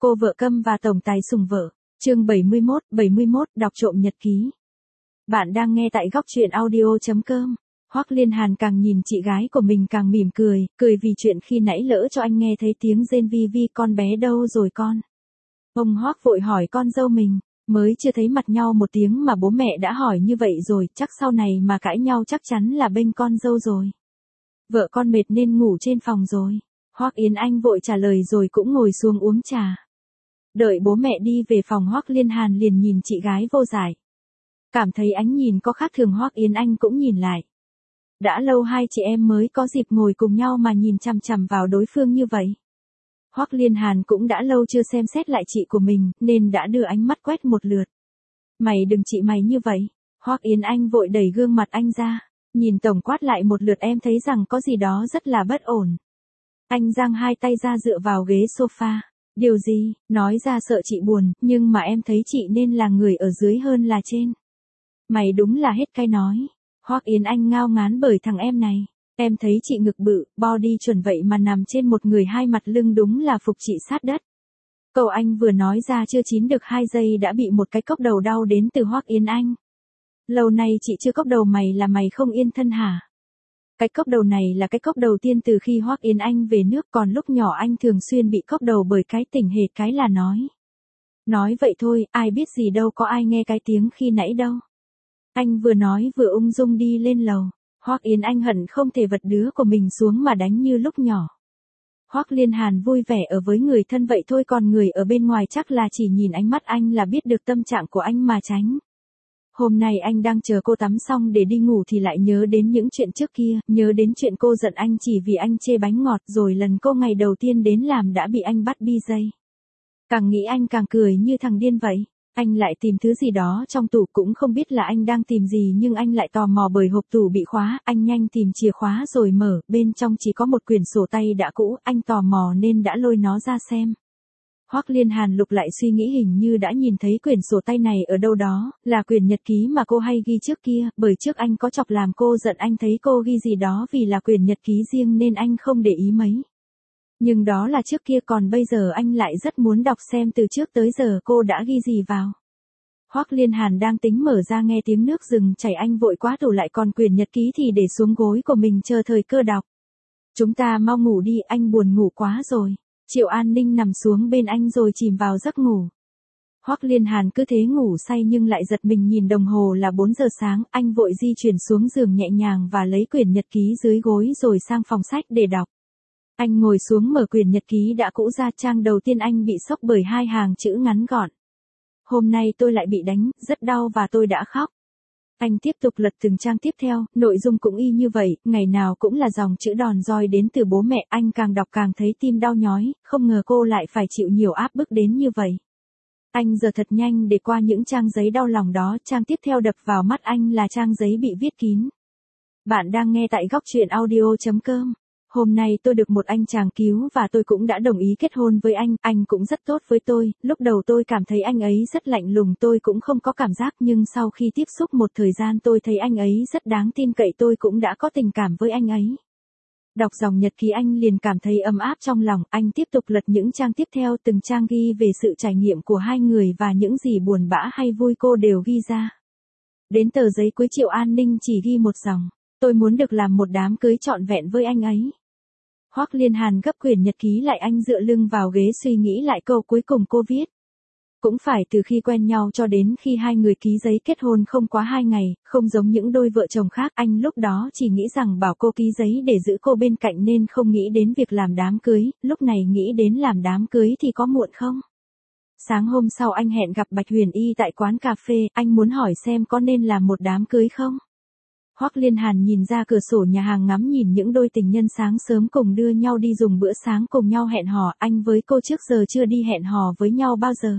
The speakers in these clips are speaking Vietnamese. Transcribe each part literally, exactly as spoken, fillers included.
Cô vợ câm và tổng tài sủng vợ. Chương bảy mươi mốt, bảy mươi mốt, đọc trộm nhật ký. Bạn đang nghe tại góc truyện audio chấm com. Hoắc Liên Hàn càng nhìn chị gái của mình càng mỉm cười, cười vì chuyện khi nãy lỡ cho anh nghe thấy tiếng rên vi vi con bé đâu rồi con. Ông Hoắc vội hỏi con dâu mình, mới chưa thấy mặt nhau một tiếng mà bố mẹ đã hỏi như vậy rồi, chắc sau này mà cãi nhau chắc chắn là bênh con dâu rồi. Vợ con mệt nên ngủ trên phòng rồi. Hoắc Yến Anh vội trả lời rồi cũng ngồi xuống uống trà. Đợi bố mẹ đi về phòng Hoắc Liên Hàn liền nhìn chị gái vô giải. Cảm thấy ánh nhìn có khác thường Hoắc Yến Anh cũng nhìn lại. Đã lâu hai chị em mới có dịp ngồi cùng nhau mà nhìn chằm chằm vào đối phương như vậy. Hoắc Liên Hàn cũng đã lâu chưa xem xét lại chị của mình nên đã đưa ánh mắt quét một lượt. Mày đừng chị mày như vậy. Hoắc Yến Anh vội đẩy gương mặt anh ra. Nhìn tổng quát lại một lượt em thấy rằng có gì đó rất là bất ổn. Anh giang hai tay ra dựa vào ghế sofa. Điều gì, nói ra sợ chị buồn, nhưng mà em thấy chị nên là người ở dưới hơn là trên. Mày đúng là hết cay nói. Hoắc Yến Anh ngao ngán bởi thằng em này. Em thấy chị ngực bự, body chuẩn vậy mà nằm trên một người hai mặt lưng đúng là phục chị sát đất. Câu anh vừa nói ra chưa chín được hai giây đã bị một cái cốc đầu đau đến từ Hoắc Yến Anh. Lâu nay chị chưa cốc đầu mày là mày không yên thân hả? Cái cốc đầu này là cái cốc đầu tiên từ khi Hoắc Yến Anh về nước, còn lúc nhỏ anh thường xuyên bị cốc đầu bởi cái tỉnh hệt cái là nói. Nói vậy thôi, ai biết gì đâu có ai nghe cái tiếng khi nãy đâu. Anh vừa nói vừa ung dung đi lên lầu. Hoắc Yến Anh hận không thể vật đứa của mình xuống mà đánh như lúc nhỏ. Hoắc Liên Hàn vui vẻ ở với người thân vậy thôi, còn người ở bên ngoài chắc là chỉ nhìn ánh mắt anh là biết được tâm trạng của anh mà tránh. Hôm nay anh đang chờ cô tắm xong để đi ngủ thì lại nhớ đến những chuyện trước kia, nhớ đến chuyện cô giận anh chỉ vì anh chê bánh ngọt, rồi lần cô ngày đầu tiên đến làm đã bị anh bắt bi dây. Càng nghĩ anh càng cười như thằng điên vậy. Anh lại tìm thứ gì đó trong tủ, cũng không biết là anh đang tìm gì nhưng anh lại tò mò bởi hộp tủ bị khóa, anh nhanh tìm chìa khóa rồi mở, bên trong chỉ có một quyển sổ tay đã cũ, anh tò mò nên đã lôi nó ra xem. Hoắc Liên Hàn lục lại suy nghĩ hình như đã nhìn thấy quyển sổ tay này ở đâu đó, là quyển nhật ký mà cô hay ghi trước kia, bởi trước anh có chọc làm cô giận anh thấy cô ghi gì đó vì là quyển nhật ký riêng nên anh không để ý mấy. Nhưng đó là trước kia, còn bây giờ anh lại rất muốn đọc xem từ trước tới giờ cô đã ghi gì vào. Hoắc Liên Hàn đang tính mở ra nghe tiếng nước rừng chảy anh vội quá tủ lại, còn quyển nhật ký thì để xuống gối của mình chờ thời cơ đọc. Chúng ta mau ngủ đi, anh buồn ngủ quá rồi. Triệu An Ninh nằm xuống bên anh rồi chìm vào giấc ngủ. Hoắc Liên Hàn cứ thế ngủ say nhưng lại giật mình nhìn đồng hồ là bốn giờ sáng, anh vội di chuyển xuống giường nhẹ nhàng và lấy quyển nhật ký dưới gối rồi sang phòng sách để đọc. Anh ngồi xuống mở quyển nhật ký đã cũ ra, trang đầu tiên anh bị sốc bởi hai hàng chữ ngắn gọn. Hôm nay tôi lại bị đánh, rất đau và tôi đã khóc. Anh tiếp tục lật từng trang tiếp theo, nội dung cũng y như vậy, ngày nào cũng là dòng chữ đòn roi đến từ bố mẹ, anh càng đọc càng thấy tim đau nhói, không ngờ cô lại phải chịu nhiều áp bức đến như vậy. Anh giờ thật nhanh để qua những trang giấy đau lòng đó, trang tiếp theo đập vào mắt anh là trang giấy bị viết kín. Bạn đang nghe tại góc truyện audio chấm com. Hôm nay tôi được một anh chàng cứu và tôi cũng đã đồng ý kết hôn với anh, anh cũng rất tốt với tôi, lúc đầu tôi cảm thấy anh ấy rất lạnh lùng, tôi cũng không có cảm giác, nhưng sau khi tiếp xúc một thời gian tôi thấy anh ấy rất đáng tin cậy, tôi cũng đã có tình cảm với anh ấy. Đọc dòng nhật ký anh liền cảm thấy ấm áp trong lòng, anh tiếp tục lật những trang tiếp theo, từng trang ghi về sự trải nghiệm của hai người và những gì buồn bã hay vui cô đều ghi ra. Đến tờ giấy cuối Triệu An Ninh chỉ ghi một dòng, tôi muốn được làm một đám cưới trọn vẹn với anh ấy. Hoắc Liên Hàn gấp quyển nhật ký lại, anh dựa lưng vào ghế suy nghĩ lại câu cuối cùng cô viết. Cũng phải từ khi quen nhau cho đến khi hai người ký giấy kết hôn không quá hai ngày, không giống những đôi vợ chồng khác, anh lúc đó chỉ nghĩ rằng bảo cô ký giấy để giữ cô bên cạnh nên không nghĩ đến việc làm đám cưới, lúc này nghĩ đến làm đám cưới thì có muộn không? Sáng hôm sau anh hẹn gặp Bạch Huyền Y tại quán cà phê, anh muốn hỏi xem có nên làm một đám cưới không? Hoắc Liên Hàn nhìn ra cửa sổ nhà hàng ngắm nhìn những đôi tình nhân sáng sớm cùng đưa nhau đi dùng bữa sáng cùng nhau hẹn hò, anh với cô trước giờ chưa đi hẹn hò với nhau bao giờ.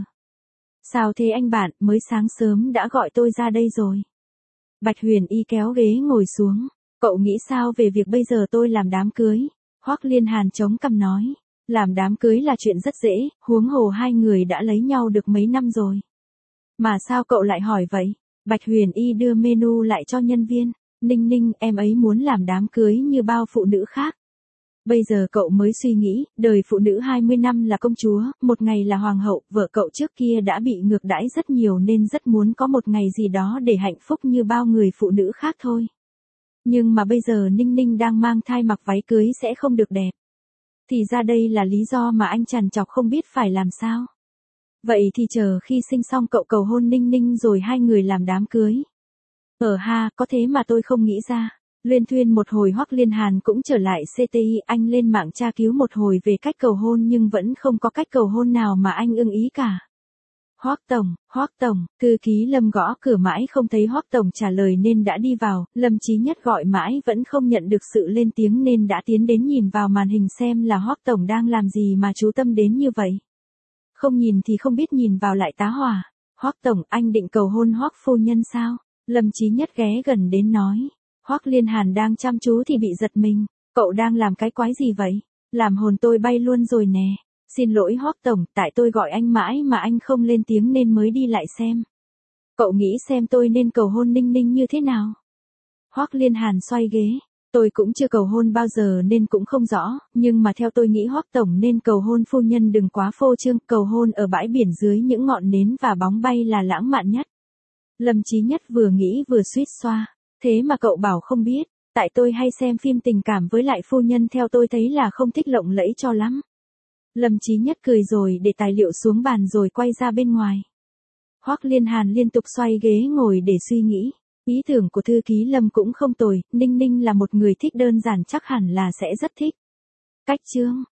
Sao thế anh bạn, mới sáng sớm đã gọi tôi ra đây rồi. Bạch Huyền Y kéo ghế ngồi xuống, cậu nghĩ sao về việc bây giờ tôi làm đám cưới? Hoắc Liên Hàn chống cằm nói, làm đám cưới là chuyện rất dễ, huống hồ hai người đã lấy nhau được mấy năm rồi. Mà sao cậu lại hỏi vậy? Bạch Huyền Y đưa menu lại cho nhân viên. Ninh Ninh, em ấy muốn làm đám cưới như bao phụ nữ khác. Bây giờ cậu mới suy nghĩ, đời phụ nữ hai mươi năm là công chúa, một ngày là hoàng hậu, vợ cậu trước kia đã bị ngược đãi rất nhiều nên rất muốn có một ngày gì đó để hạnh phúc như bao người phụ nữ khác thôi. Nhưng mà bây giờ Ninh Ninh đang mang thai mặc váy cưới sẽ không được đẹp. Thì ra đây là lý do mà anh trằn trọc không biết phải làm sao. Vậy thì chờ khi sinh xong cậu cầu hôn Ninh Ninh rồi hai người làm đám cưới. Ờ ha, có thế mà tôi không nghĩ ra. Luyên thuyên một hồi Hoắc Liên Hàn cũng trở lại xê tê i, anh lên mạng tra cứu một hồi về cách cầu hôn nhưng vẫn không có cách cầu hôn nào mà anh ưng ý cả. Hoắc tổng, Hoắc tổng, thư ký Lâm gõ cửa mãi không thấy Hoắc tổng trả lời nên đã đi vào, Lâm Chí Nhất gọi mãi vẫn không nhận được sự lên tiếng nên đã tiến đến nhìn vào màn hình xem là Hoắc tổng đang làm gì mà chú tâm đến như vậy. Không nhìn thì không biết nhìn vào lại tá hỏa. Hoắc tổng, anh định cầu hôn Hoắc phu nhân sao? Lâm Chí Nhất ghé gần đến nói. Hoắc Liên Hàn đang chăm chú thì bị giật mình. Cậu đang làm cái quái gì vậy? Làm hồn tôi bay luôn rồi nè. Xin lỗi Hoắc tổng, tại tôi gọi anh mãi mà anh không lên tiếng nên mới đi lại xem. Cậu nghĩ xem tôi nên cầu hôn Ninh Ninh như thế nào? Hoắc Liên Hàn xoay ghế. Tôi cũng chưa cầu hôn bao giờ nên cũng không rõ, nhưng mà theo tôi nghĩ Hoắc tổng nên cầu hôn phu nhân đừng quá phô trương, cầu hôn ở bãi biển dưới những ngọn nến và bóng bay là lãng mạn nhất. Lâm Chí Nhất vừa nghĩ vừa suýt xoa. Thế mà cậu bảo không biết, tại tôi hay xem phim tình cảm với lại phu nhân theo tôi thấy là không thích lộng lẫy cho lắm. Lâm Chí Nhất cười rồi để tài liệu xuống bàn rồi quay ra bên ngoài. Hoắc Liên Hàn liên tục xoay ghế ngồi để suy nghĩ. Ý tưởng của thư ký Lâm cũng không tồi, Ninh Ninh là một người thích đơn giản chắc hẳn là sẽ rất thích. Cách chương